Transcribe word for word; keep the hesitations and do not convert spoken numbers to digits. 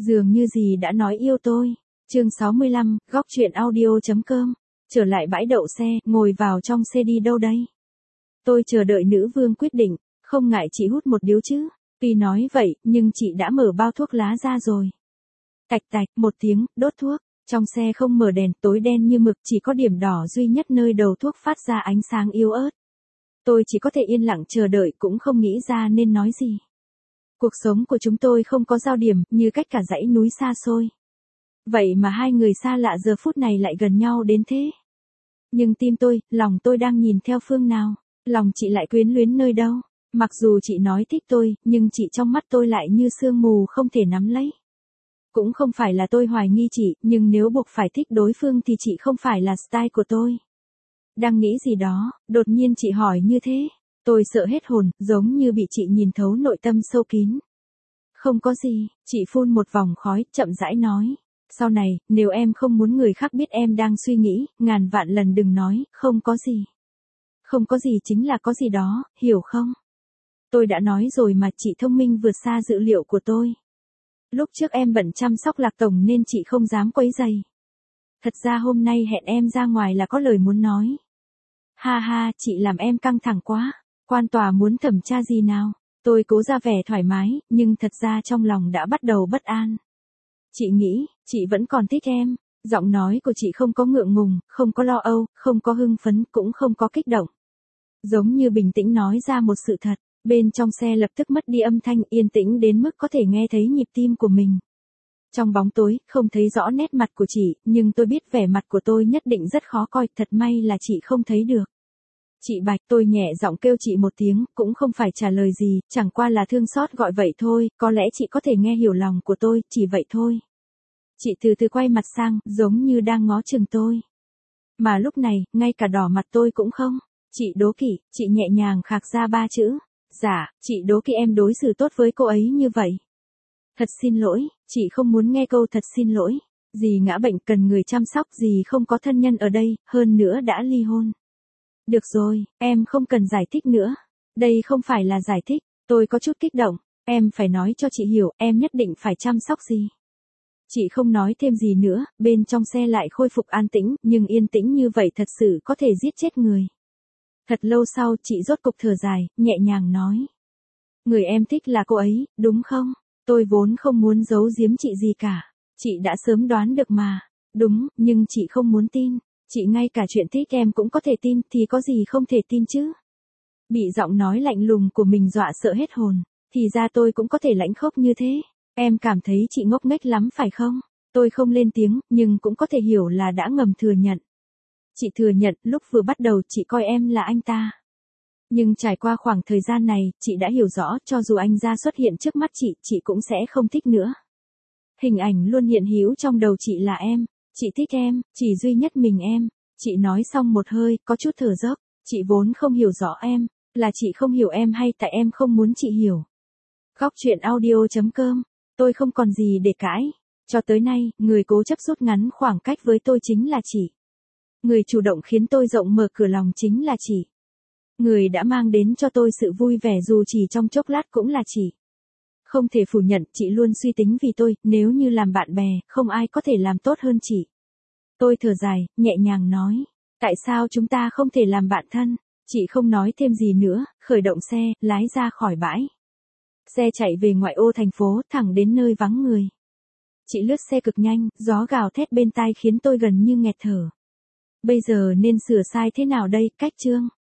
Dường như gì đã nói yêu tôi. Chương sáu mươi lăm, góc truyện audio chấm com. Trở lại bãi đậu xe, ngồi vào trong xe đi đâu đây? Tôi chờ đợi nữ vương quyết định, không ngại chị hút một điếu chứ. Tuy nói vậy, nhưng chị đã mở bao thuốc lá ra rồi. Tạch tạch, một tiếng, đốt thuốc. Trong xe không mở đèn, tối đen như mực, chỉ có điểm đỏ duy nhất nơi đầu thuốc phát ra ánh sáng yếu ớt. Tôi chỉ có thể yên lặng chờ đợi, cũng không nghĩ ra nên nói gì. Cuộc sống của chúng tôi không có giao điểm, như cách cả dãy núi xa xôi. Vậy mà hai người xa lạ giờ phút này lại gần nhau đến thế. Nhưng tim tôi, lòng tôi đang nhìn theo phương nào? Lòng chị lại quyến luyến nơi đâu? Mặc dù chị nói thích tôi, nhưng chị trong mắt tôi lại như sương mù không thể nắm lấy. Cũng không phải là tôi hoài nghi chị, nhưng nếu buộc phải thích đối phương thì chị không phải là style của tôi. Đang nghĩ gì đó, đột nhiên chị hỏi như thế. Tôi sợ hết hồn, giống như bị chị nhìn thấu nội tâm sâu kín. Không có gì, chị phun một vòng khói, chậm rãi nói. Sau này, nếu em không muốn người khác biết em đang suy nghĩ, ngàn vạn lần đừng nói, không có gì. Không có gì chính là có gì đó, hiểu không? Tôi đã nói rồi mà, chị thông minh vượt xa dự liệu của tôi. Lúc trước em bận chăm sóc Lạc Tổng nên chị không dám quấy rầy. Thật ra hôm nay hẹn em ra ngoài là có lời muốn nói. Ha ha, chị làm em căng thẳng quá. Quan tòa muốn thẩm tra gì nào? Tôi cố ra vẻ thoải mái, nhưng thật ra trong lòng đã bắt đầu bất an. Chị nghĩ, chị vẫn còn thích em. Giọng nói của chị không có ngượng ngùng, không có lo âu, không có hưng phấn, cũng không có kích động. Giống như bình tĩnh nói ra một sự thật. Bên trong xe lập tức mất đi âm thanh, yên tĩnh đến mức có thể nghe thấy nhịp tim của mình. Trong bóng tối, không thấy rõ nét mặt của chị, nhưng tôi biết vẻ mặt của tôi nhất định rất khó coi, thật may là chị không thấy được. Chị Bạch, tôi nhẹ giọng kêu chị một tiếng, cũng không phải trả lời gì, chẳng qua là thương xót gọi vậy thôi, có lẽ chị có thể nghe hiểu lòng của tôi, chỉ vậy thôi. Chị từ từ quay mặt sang, giống như đang ngó chừng tôi. Mà lúc này, ngay cả đỏ mặt tôi cũng không. Chị đố kỵ, chị nhẹ nhàng khạc ra ba chữ. Dạ, chị đố kỵ em đối xử tốt với cô ấy như vậy. Thật xin lỗi, chị không muốn nghe câu thật xin lỗi. Dì ngã bệnh cần người chăm sóc, dì không có thân nhân ở đây, hơn nữa đã ly hôn. Được rồi, em không cần giải thích nữa. Đây không phải là giải thích, tôi có chút kích động. Em phải nói cho chị hiểu, em nhất định phải chăm sóc gì. Chị không nói thêm gì nữa, bên trong xe lại khôi phục an tĩnh, nhưng yên tĩnh như vậy thật sự có thể giết chết người. Thật lâu sau, chị rốt cục thở dài, nhẹ nhàng nói. Người em thích là cô ấy, đúng không? Tôi vốn không muốn giấu giếm chị gì cả. Chị đã sớm đoán được mà. Đúng, nhưng chị không muốn tin. Chị ngay cả chuyện thích em cũng có thể tin, thì có gì không thể tin chứ? Bị giọng nói lạnh lùng của mình dọa sợ hết hồn. Thì ra tôi cũng có thể lãnh khốc như thế. Em cảm thấy chị ngốc nghếch lắm phải không? Tôi không lên tiếng, nhưng cũng có thể hiểu là đã ngầm thừa nhận. Chị thừa nhận, lúc vừa bắt đầu chị coi em là anh ta. Nhưng trải qua khoảng thời gian này, chị đã hiểu rõ, cho dù anh ra xuất hiện trước mắt chị, chị cũng sẽ không thích nữa. Hình ảnh luôn hiện hữu trong đầu chị là em. Chị thích em, chỉ duy nhất mình em. Chị nói xong một hơi, có chút thở dốc. Chị vốn không hiểu rõ em. Là chị không hiểu em hay tại em không muốn chị hiểu. Góc truyện audio chấm com. Tôi không còn gì để cãi. Cho tới nay, người cố chấp rút ngắn khoảng cách với tôi chính là chị. Người chủ động khiến tôi rộng mở cửa lòng chính là chị. Người đã mang đến cho tôi sự vui vẻ dù chỉ trong chốc lát cũng là chị. Không thể phủ nhận, chị luôn suy tính vì tôi, nếu như làm bạn bè, không ai có thể làm tốt hơn chị. Tôi thở dài, nhẹ nhàng nói. Tại sao chúng ta không thể làm bạn thân? Chị không nói thêm gì nữa, khởi động xe, lái ra khỏi bãi. Xe chạy về ngoại ô thành phố, thẳng đến nơi vắng người. Chị lướt xe cực nhanh, gió gào thét bên tai khiến tôi gần như nghẹt thở. Bây giờ nên sửa sai thế nào đây, cách chương?